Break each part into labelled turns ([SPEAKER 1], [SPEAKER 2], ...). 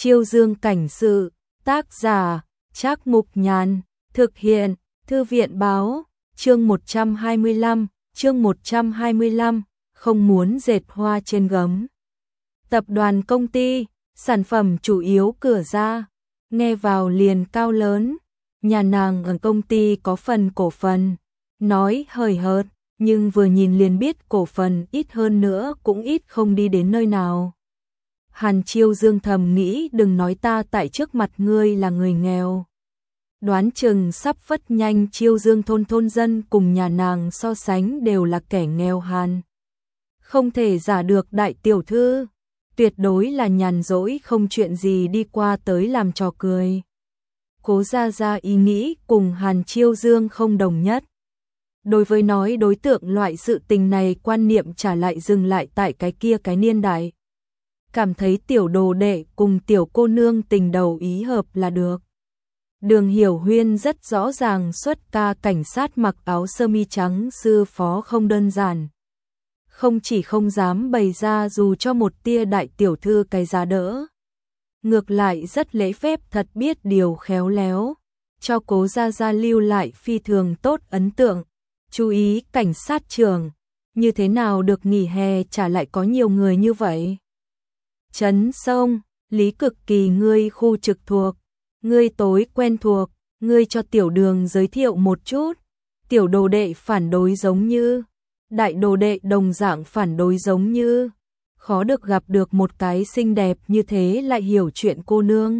[SPEAKER 1] Chiêu Dương cảnh sự, tác giả, Trác Mục Nhàn, thực hiện, Thư viện báo, chương 125, không muốn dệt hoa trên gấm. Tập đoàn công ty, sản phẩm chủ yếu cửa ra, nghe vào liền cao lớn, nhà nàng ở công ty có phần cổ phần, nói hời hợt, nhưng vừa nhìn liền biết cổ phần ít hơn nữa cũng ít không đi đến nơi nào. Hàn Chiêu Dương thầm nghĩ đừng nói ta tại trước mặt ngươi là người nghèo. Đoán chừng sắp vất nhanh Chiêu Dương thôn dân cùng nhà nàng so sánh đều là kẻ nghèo hàn. Không thể giả được đại tiểu thư, tuyệt đối là nhàn rỗi không chuyện gì đi qua tới làm trò cười. Cố ra ý nghĩ cùng Hàn Chiêu Dương không đồng nhất. Đối với nói đối tượng loại sự tình này quan niệm trả lại dừng lại tại cái niên đại. Cảm thấy tiểu đồ đệ cùng tiểu cô nương tình đầu ý hợp là được. Đường Hiểu Huyên rất rõ ràng xuất ca cảnh sát mặc áo sơ mi trắng sư phó không đơn giản. Không chỉ không dám bày ra dù cho một tia đại tiểu thư cái giá đỡ. Ngược lại rất lễ phép thật biết điều khéo léo. Cho Cố Gia lưu lại phi thường tốt ấn tượng. Chú ý cảnh sát trưởng, như thế nào được nghỉ hè trả lại có nhiều người như vậy. Trấn Sông, Lý Cực Kỳ ngươi khu trực thuộc, ngươi tối quen thuộc, ngươi cho tiểu đường giới thiệu một chút. Tiểu đồ đệ phản đối giống như, đại đồ đệ đồng dạng phản đối giống như. Khó được gặp được một cái xinh đẹp như thế lại hiểu chuyện cô nương.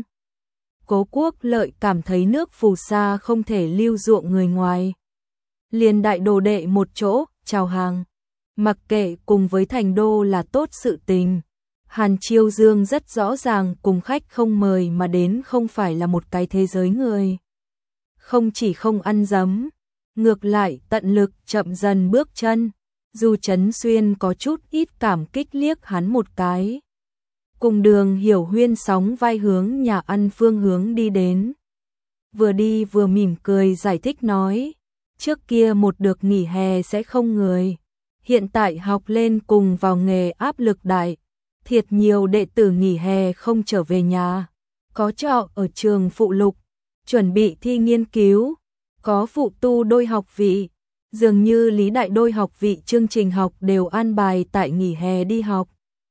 [SPEAKER 1] Cố Quốc Lợi cảm thấy nước phù sa không thể lưu ruộng người ngoài. Liền đại đồ đệ một chỗ, chào hàng. Mặc kệ cùng với thành đô là tốt sự tình. Hàn Chiêu Dương rất rõ ràng cùng khách không mời mà đến không phải là một cái thế giới người. Không chỉ không ăn dấm, ngược lại tận lực chậm dần bước chân. Dù Trấn Xuyên có chút ít cảm kích liếc hắn một cái. Cùng Đường Hiểu Huyên sóng vai hướng nhà ăn phương hướng đi đến. Vừa đi vừa mỉm cười giải thích nói. Trước kia một được nghỉ hè sẽ không người. Hiện tại học lên cùng vào nghề áp lực đại. Thiệt nhiều đệ tử nghỉ hè không trở về nhà. Có trọ ở trường phụ lục. Chuẩn bị thi nghiên cứu. Có phụ tu đôi học vị. Dường như lý đại đôi học vị chương trình học đều an bài tại nghỉ hè đi học.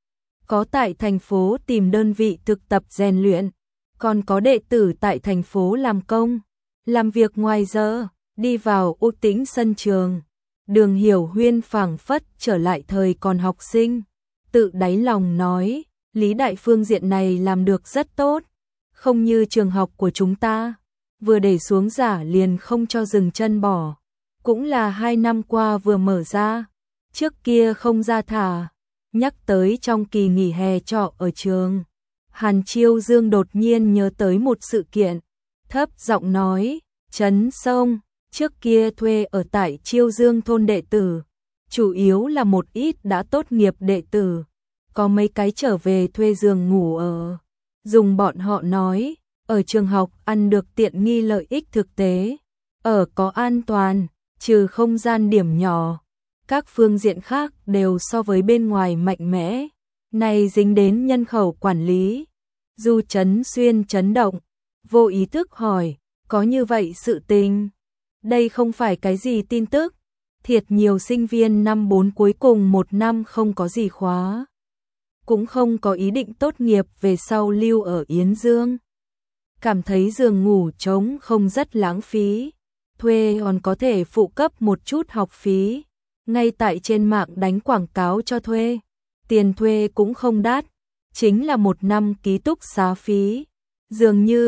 [SPEAKER 1] Có tại thành phố tìm đơn vị thực tập rèn luyện. Còn có đệ tử tại thành phố làm công. Làm việc ngoài giờ. Đi vào u tĩnh sân trường. Đường Hiểu Huyên phảng phất trở lại thời còn học sinh. Tự đáy lòng nói, Lý đại phương diện này làm được rất tốt. Không như trường học của chúng ta. Vừa để xuống giả liền không cho dừng chân bỏ. Cũng là 2 năm qua vừa mở ra. Trước kia không ra thả. Nhắc tới trong kỳ nghỉ hè trọ ở trường. Hàn Chiêu Dương đột nhiên nhớ tới một sự kiện. Thấp giọng nói, Trấn Sông. Trước kia thuê ở tại Chiêu Dương thôn đệ tử, chủ yếu là một ít đã tốt nghiệp đệ tử, có mấy cái trở về thuê giường ngủ ở. Dùng bọn họ nói, ở trường học ăn được tiện nghi lợi ích thực tế, ở có an toàn, trừ không gian điểm nhỏ, các phương diện khác đều so với bên ngoài mạnh mẽ. Này dính đến nhân khẩu quản lý. Du Trấn Xuyên chấn động, vô ý thức hỏi, có như vậy sự tình? Đây không phải cái gì tin tức, thiệt nhiều sinh viên năm 4 cuối cùng 1 năm không có gì khóa. Cũng không có ý định tốt nghiệp về sau lưu ở Yến Dương. Cảm thấy giường ngủ trống không rất lãng phí, thuê còn có thể phụ cấp một chút học phí. Ngay tại trên mạng đánh quảng cáo cho thuê, tiền thuê cũng không đắt, chính là 1 năm ký túc xá phí, dường như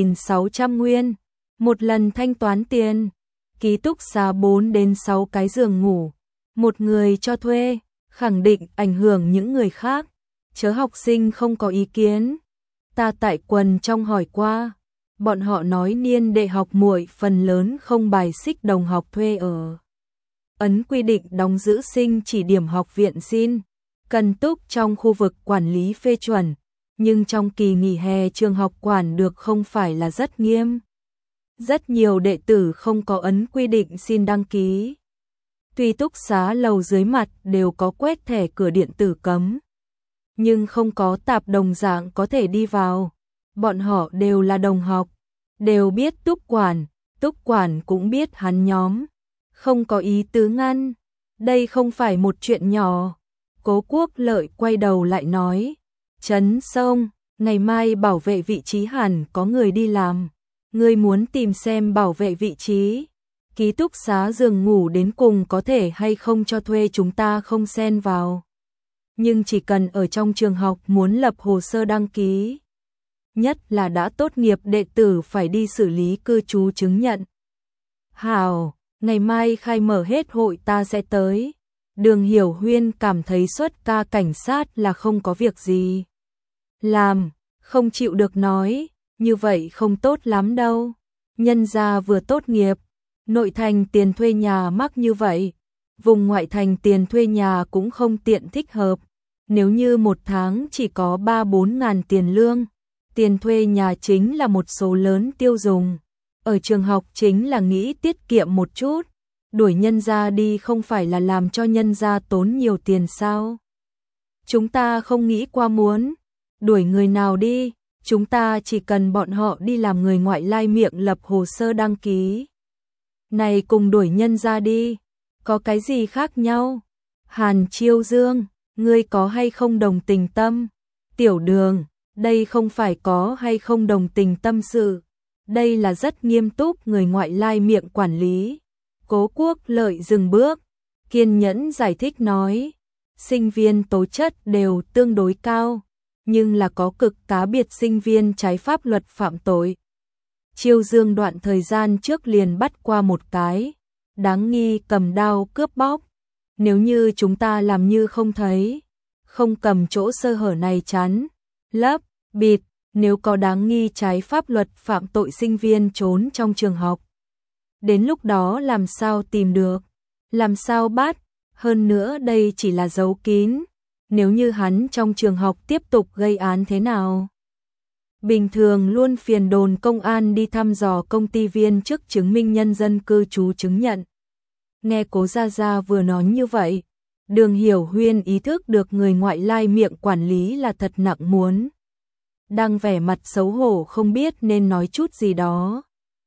[SPEAKER 1] 1.600 nguyên, một lần thanh toán tiền. Ký túc xá 4 đến 6 cái giường ngủ, một người cho thuê, khẳng định ảnh hưởng những người khác, chớ học sinh không có ý kiến. Ta tại quần trong hỏi qua, bọn họ nói niên đệ học muội phần lớn không bài xích đồng học thuê ở. Ấn quy định đóng giữ sinh chỉ điểm học viện xin, cần túc trong khu vực quản lý phê chuẩn, nhưng trong kỳ nghỉ hè trường học quản được không phải là rất nghiêm. Rất nhiều đệ tử không có ấn quy định xin đăng ký. Tuy túc xá lầu dưới mặt đều có quét thẻ cửa điện tử cấm, nhưng không có tạp đồng dạng có thể đi vào. bọn họ đều là đồng học, đều biết Túc quản cũng biết hắn nhóm, không có ý tứ ngăn, đây không phải một chuyện nhỏ. Cố Quốc Lợi quay đầu lại nói, Trấn Sông, ngày mai bảo vệ vị trí hẳn có người đi làm, ngươi muốn tìm xem bảo vệ vị trí, ký túc xá giường ngủ đến cùng có thể hay không cho thuê chúng ta không xen vào. Nhưng chỉ cần ở trong trường học muốn lập hồ sơ đăng ký, nhất là đã tốt nghiệp đệ tử phải đi xử lý cư trú chứng nhận. Hảo, ngày mai khai mở hết hội ta sẽ tới. Đường Hiểu Huyên cảm thấy xuất ca cảnh sát là không có việc gì làm, không chịu được nói, như vậy không tốt lắm đâu. Nhân gia vừa tốt nghiệp, nội thành tiền thuê nhà mắc như vậy, vùng ngoại thành tiền thuê nhà cũng không tiện thích hợp. Nếu như một tháng chỉ có 3-4 ngàn tiền lương, tiền thuê nhà chính là một số lớn tiêu dùng. Ở trường học chính là nghĩ tiết kiệm một chút, đuổi nhân gia đi không phải là làm cho nhân gia tốn nhiều tiền sao? Chúng ta không nghĩ qua muốn đuổi người nào đi, chúng ta chỉ cần bọn họ đi làm người ngoại lai miệng lập hồ sơ đăng ký. Này cùng đuổi nhân gia đi, có cái gì khác nhau? Hàn Chiêu Dương, ngươi có hay không đồng tình tâm? Tiểu Đường, đây không phải có hay không đồng tình tâm sự, đây là rất nghiêm túc người ngoại lai miệng quản lý. Cố Quốc Lợi dừng bước, kiên nhẫn giải thích nói, sinh viên tố chất đều tương đối cao, nhưng là có cực cá biệt sinh viên trái pháp luật phạm tội. Chiêu Dương đoạn thời gian trước liền bắt qua một cái, đáng nghi cầm đao cướp bóc. Nếu như chúng ta làm như không thấy, không cầm chỗ sơ hở này chắn, lấp, bịt, nếu có đáng nghi trái pháp luật phạm tội sinh viên trốn trong trường học. Đến lúc đó làm sao tìm được, làm sao bắt, hơn nữa đây chỉ là giấu kín, nếu như hắn trong trường học tiếp tục gây án thế nào? Bình thường luôn phiền đồn công an đi thăm dò công ty viên chức chứng minh nhân dân cư trú chứng nhận. Nghe Cố Gia Gia vừa nói như vậy, Đường Hiểu Huyên ý thức được người ngoại lai miệng quản lý là thật nặng muốn. Đang vẻ mặt xấu hổ không biết nên nói chút gì đó.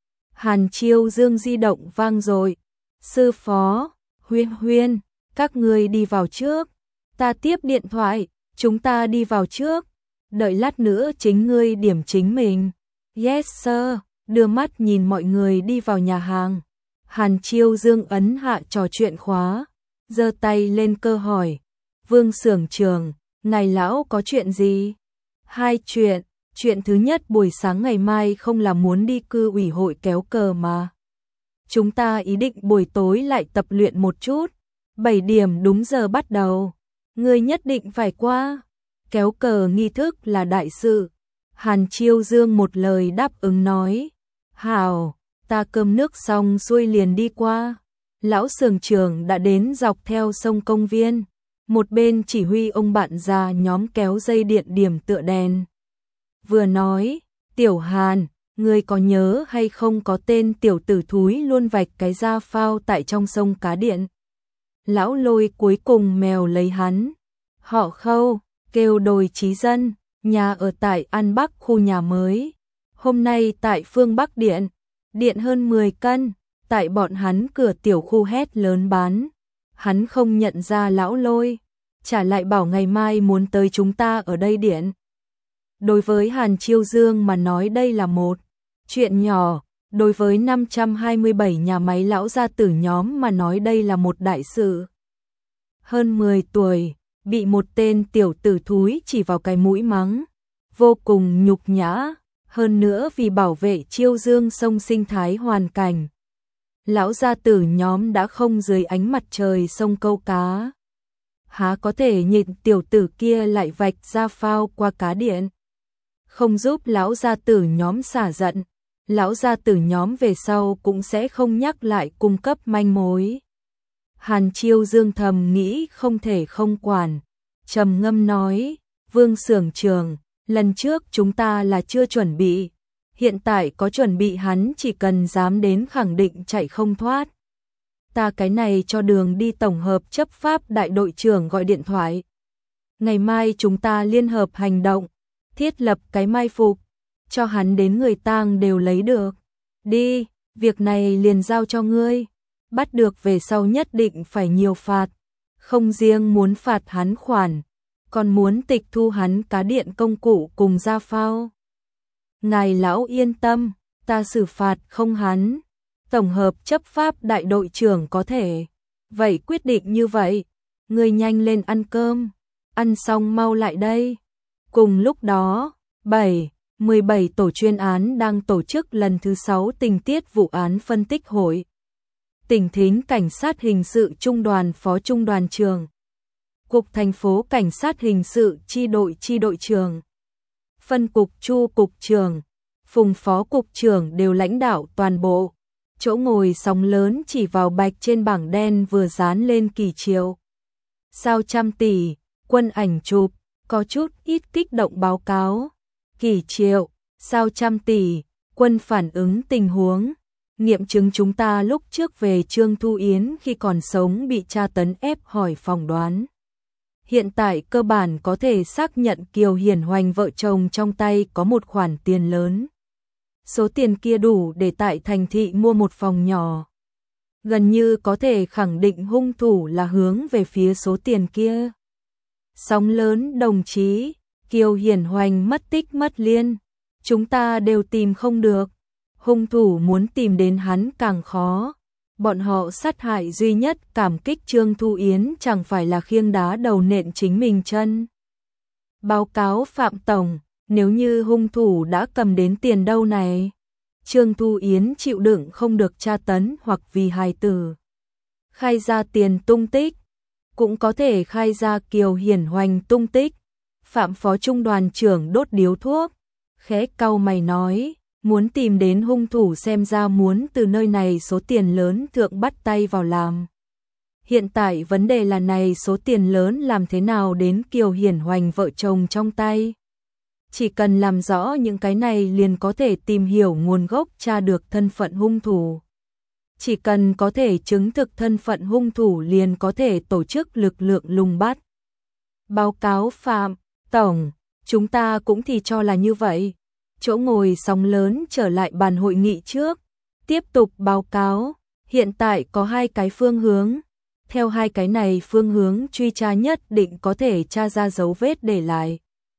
[SPEAKER 1] Hàn Chiêu Dương di động vang rồi. Sư phó, Huyên, các ngươi đi vào trước. Ta tiếp điện thoại, chúng ta đi vào trước. Đợi lát nữa chính ngươi điểm chính mình. Yes sir, đưa mắt nhìn mọi người đi vào nhà hàng. Hàn Chiêu Dương ấn hạ trò chuyện khóa, giơ tay lên cơ hỏi. Vương xưởng trưởng, ngài lão có chuyện gì? Hai chuyện. Chuyện thứ nhất buổi sáng ngày mai không là muốn đi cư ủy hội kéo cờ mà. Chúng ta ý định buổi tối lại tập luyện một chút. 7 điểm đúng giờ bắt đầu. Ngươi nhất định phải qua. Kéo cờ nghi thức là đại sự. Hàn Chiêu Dương một lời đáp ứng nói. Hảo, ta cơm nước xong xuôi liền đi qua. Lão xưởng trưởng đã đến dọc theo sông công viên. Một bên chỉ huy ông bạn già nhóm kéo dây điện điểm tựa đèn. Vừa nói, Tiểu Hàn, ngươi có nhớ hay không có tên tiểu tử thúi luôn vạch cái da phao tại trong sông cá điện. Lão Lôi cuối cùng mèo lấy hắn. Họ Khâu, kêu Đồi Trí Dân, nhà ở tại An Bắc khu nhà mới. Hôm nay tại phương Bắc điện, điện hơn 10 cân, tại bọn hắn cửa tiểu khu hét lớn bán. Hắn không nhận ra Lão Lôi, trả lại bảo ngày mai muốn tới chúng ta ở đây điện. Đối với Hàn Chiêu Dương mà nói đây là một chuyện nhỏ, đối với 527 nhà máy lão gia tử nhóm mà nói đây là một đại sự. Hơn 10 tuổi, bị một tên tiểu tử thúi chỉ vào cái mũi mắng, vô cùng nhục nhã, hơn nữa vì bảo vệ Chiêu Dương sông sinh thái hoàn cảnh. Lão gia tử nhóm đã không dưới ánh mặt trời sông câu cá. Há có thể nhìn tiểu tử kia lại vạch ra phao qua cá điện. Không giúp lão gia tử nhóm xả giận, lão gia tử nhóm về sau cũng sẽ không nhắc lại cung cấp manh mối. Hàn Chiêu Dương thầm nghĩ không thể không quản, trầm ngâm nói, Vương xưởng trưởng, lần trước chúng ta là chưa chuẩn bị, hiện tại có chuẩn bị hắn chỉ cần dám đến khẳng định chạy không thoát. Ta cái này cho Đường đi tổng hợp chấp pháp đại đội trưởng gọi điện thoại. Ngày mai chúng ta liên hợp hành động, thiết lập cái mai phục, cho hắn đến người tang đều lấy được. Đi, việc này liền giao cho ngươi. Bắt được về sau nhất định phải nhiều phạt. Không riêng muốn phạt hắn khoản, còn muốn tịch thu hắn cá điện công cụ cùng gia phao. Ngài lão yên tâm, ta xử phạt không hắn. Tổng hợp chấp pháp đại đội trưởng có thể. Vậy quyết định như vậy, ngươi nhanh lên ăn cơm. Ăn xong mau lại đây. Cùng lúc đó, 17 tổ chuyên án đang tổ chức lần thứ 6 tình tiết vụ án phân tích hội. Tỉnh Thính Cảnh sát hình sự Trung đoàn Phó Trung đoàn trưởng, Cục Thành phố Cảnh sát hình sự chi đội trưởng, phân cục Chu cục trưởng, Phùng phó cục trưởng đều lãnh đạo toàn bộ. Chỗ ngồi sóng lớn chỉ vào bạch trên bảng đen vừa dán lên kỳ triệu. Sao trăm tỷ, quân ảnh chụp, có chút ít kích động báo cáo. Kỳ triệu, sao trăm tỷ, quân phản ứng tình huống. Nghiệm chứng chúng ta lúc trước về Trương Thu Yến khi còn sống bị tra tấn ép hỏi phỏng đoán. Hiện tại cơ bản có thể xác nhận Kiều Hiển Hoành vợ chồng trong tay có một khoản tiền lớn. Số tiền kia đủ để tại thành thị mua một phòng nhỏ. Gần như có thể khẳng định hung thủ là hướng về phía số tiền kia. Sóng lớn đồng chí, Kiều Hiển Hoành mất tích mất liên. Chúng ta đều tìm không được. Hung thủ muốn tìm đến hắn càng khó. Bọn họ sát hại duy nhất cảm kích Trương Thu Yến chẳng phải là khiêng đá đầu nện chính mình chân. Báo cáo Phạm Tổng, nếu như hung thủ đã cầm đến tiền đâu này? Trương Thu Yến chịu đựng không được tra tấn hoặc vì hài tử. Khai ra tiền tung tích, cũng có thể khai ra Kiều Hiển Hoành tung tích. Phạm Phó Trung đoàn trưởng đốt điếu thuốc, khẽ cau mày nói, muốn tìm đến hung thủ xem ra muốn từ nơi này số tiền lớn thượng bắt tay vào làm. Hiện tại vấn đề là này số tiền lớn làm thế nào đến Kiều Hiển Hoành vợ chồng trong tay. Chỉ cần làm rõ những cái này liền có thể tìm hiểu nguồn gốc tra được thân phận hung thủ. Chỉ cần có thể chứng thực thân phận hung thủ liền có thể tổ chức lực lượng lùng bắt. Báo cáo Phạm Tổng, chúng ta cũng thì cho là như vậy. Chỗ ngồi sóng lớn trở lại bàn hội nghị trước. Tiếp tục báo cáo, hiện tại có 2 cái phương hướng. Theo 2 cái này phương hướng truy tra nhất định có thể tra ra dấu vết để lại.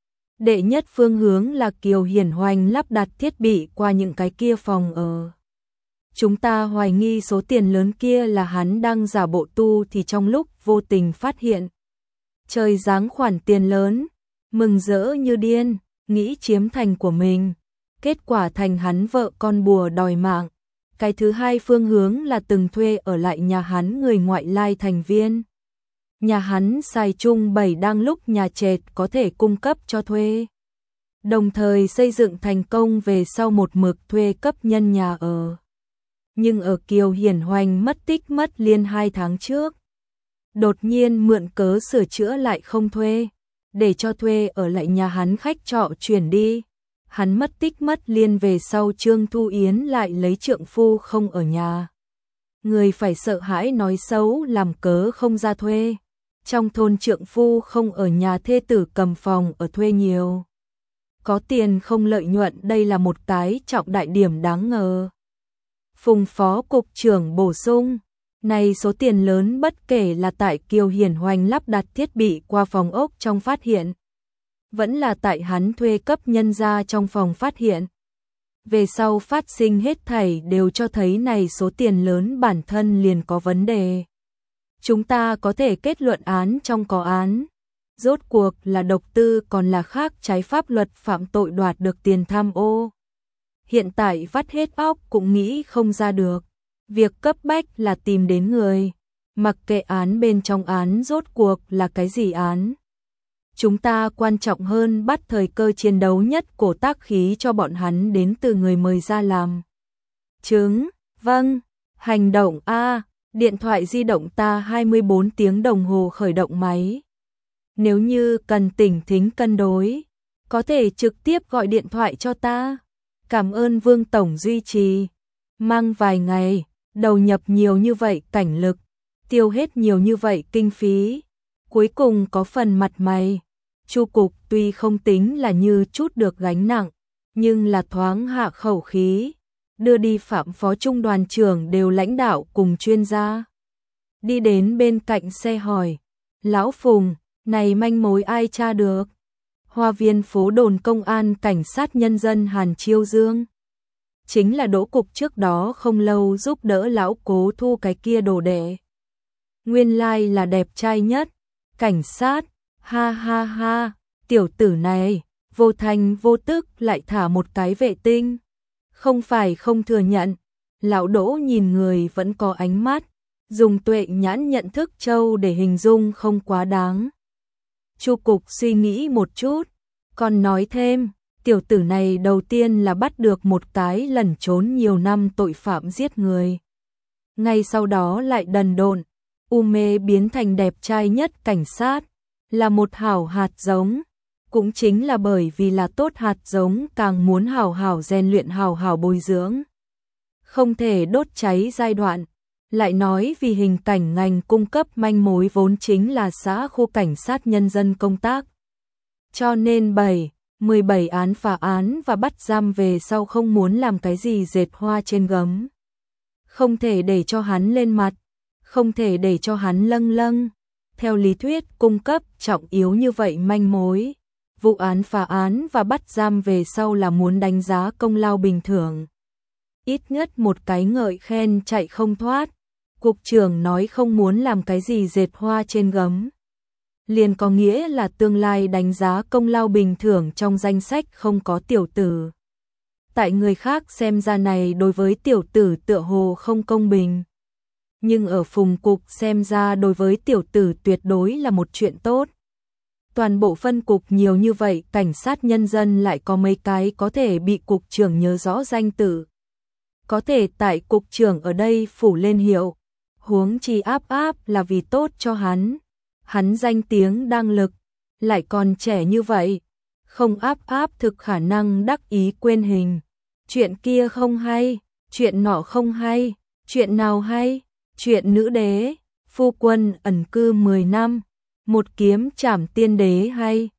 [SPEAKER 1] Đệ nhất phương hướng là Kiều Hiển Hoành lắp đặt thiết bị qua những cái kia phòng ở. Chúng ta hoài nghi số tiền lớn kia là hắn đang giả bộ tu thì trong lúc vô tình phát hiện. Trời giáng khoản tiền lớn, mừng rỡ như điên, nghĩ chiếm thành của mình. Kết quả thành hắn vợ con bùa đòi mạng. Cái thứ 2 phương hướng là từng thuê ở lại nhà hắn người ngoại lai thành viên. Nhà hắn xài chung 7 đang lúc nhà trệt có thể cung cấp cho thuê. Đồng thời xây dựng thành công về sau một mực thuê cấp nhân nhà ở. Nhưng ở Kiều Hiển Hoành mất tích mất liên 2 tháng trước. Đột nhiên mượn cớ sửa chữa lại không thuê. Để cho thuê ở lại nhà hắn khách trọ chuyển đi. Hắn mất tích mất liên về sau Trương Thu Yến lại lấy trượng phu không ở nhà. Người phải sợ hãi nói xấu làm cớ không ra thuê. Trong thôn trượng phu không ở nhà thê tử cầm phòng ở thuê nhiều. Có tiền không lợi nhuận đây là một cái trọng đại điểm đáng ngờ. Phùng phó cục trưởng bổ sung, này số tiền lớn bất kể là tại Kiều Hiển Hoành lắp đặt thiết bị qua phòng ốc trong phát hiện. Vẫn là tại hắn thuê cấp nhân ra trong phòng phát hiện. Về sau phát sinh hết thảy đều cho thấy này số tiền lớn bản thân liền có vấn đề. Chúng ta có thể kết luận án trong có án. Rốt cuộc là độc tư còn là khác trái pháp luật phạm tội đoạt được tiền tham ô. Hiện tại vắt hết óc cũng nghĩ không ra được. Việc cấp bách là tìm đến người. Mặc kệ án bên trong án rốt cuộc là cái gì án. Chúng ta quan trọng hơn bắt thời cơ chiến đấu nhất cổ tác khí cho bọn hắn đến từ người mời ra làm. Chứng, vâng, hành động A, điện thoại di động ta 24 tiếng đồng hồ khởi động máy. Nếu như cần tỉnh thính cân đối, có thể trực tiếp gọi điện thoại cho ta. Cảm ơn Vương Tổng duy trì. Mang vài ngày, đầu nhập nhiều như vậy cảnh lực, tiêu hết nhiều như vậy kinh phí. Cuối cùng có phần mặt mày. Chu cục tuy không tính là như chút được gánh nặng, nhưng là thoáng hạ khẩu khí, đưa đi Phạm phó trung đoàn trưởng đều lãnh đạo cùng chuyên gia. Đi đến bên cạnh xe hỏi, Lão Phùng, này manh mối ai tra được? Hoa viên phố đồn công an cảnh sát nhân dân Hàn Chiêu Dương. Chính là Đỗ cục trước đó không lâu giúp đỡ lão Cố thu cái kia đồ đệ. Nguyên lai là đẹp trai nhất, cảnh sát, ha ha ha, tiểu tử này, vô thành vô tức lại thả một cái vệ tinh. Không phải không thừa nhận, lão Đỗ nhìn người vẫn có ánh mắt, dùng tuệ nhãn nhận thức châu để hình dung không quá đáng. Chu cục suy nghĩ một chút, còn nói thêm, tiểu tử này đầu tiên là bắt được một cái lẩn trốn nhiều năm tội phạm giết người. Ngay sau đó lại đần độn, mê biến thành đẹp trai nhất cảnh sát, là một hảo hạt giống. Cũng chính là bởi vì là tốt hạt giống càng muốn hảo hảo rèn luyện hảo hảo bồi dưỡng. Không thể đốt cháy giai đoạn. Lại nói vì hình cảnh ngành cung cấp manh mối vốn chính là xã khu cảnh sát nhân dân công tác. Cho nên 17 án phá án và bắt giam về sau không muốn làm cái gì dệt hoa trên gấm. Không thể để cho hắn lên mặt, không thể để cho hắn lâng lâng. Theo lý thuyết cung cấp trọng yếu như vậy manh mối, vụ án phá án và bắt giam về sau là muốn đánh giá công lao bình thường. Ít nhất một cái ngợi khen chạy không thoát. Cục trưởng nói không muốn làm cái gì dệt hoa trên gấm, liền có nghĩa là tương lai đánh giá công lao bình thường trong danh sách không có tiểu tử. Tại người khác xem ra này đối với tiểu tử tựa hồ không công bình. Nhưng ở Phùng cục xem ra đối với tiểu tử tuyệt đối là một chuyện tốt. Toàn bộ phân cục nhiều như vậy, cảnh sát nhân dân lại có mấy cái có thể bị cục trưởng nhớ rõ danh tự. Có thể tại cục trưởng ở đây phủ lên hiệu, huống chi áp là vì tốt cho hắn. Hắn danh tiếng đang lực, lại còn trẻ như vậy, không áp thực khả năng đắc ý quên hình. Chuyện kia không hay, chuyện nọ không hay, chuyện nào hay, chuyện nữ đế, phu quân ẩn cư 10 năm, một kiếm trảm tiên đế hay.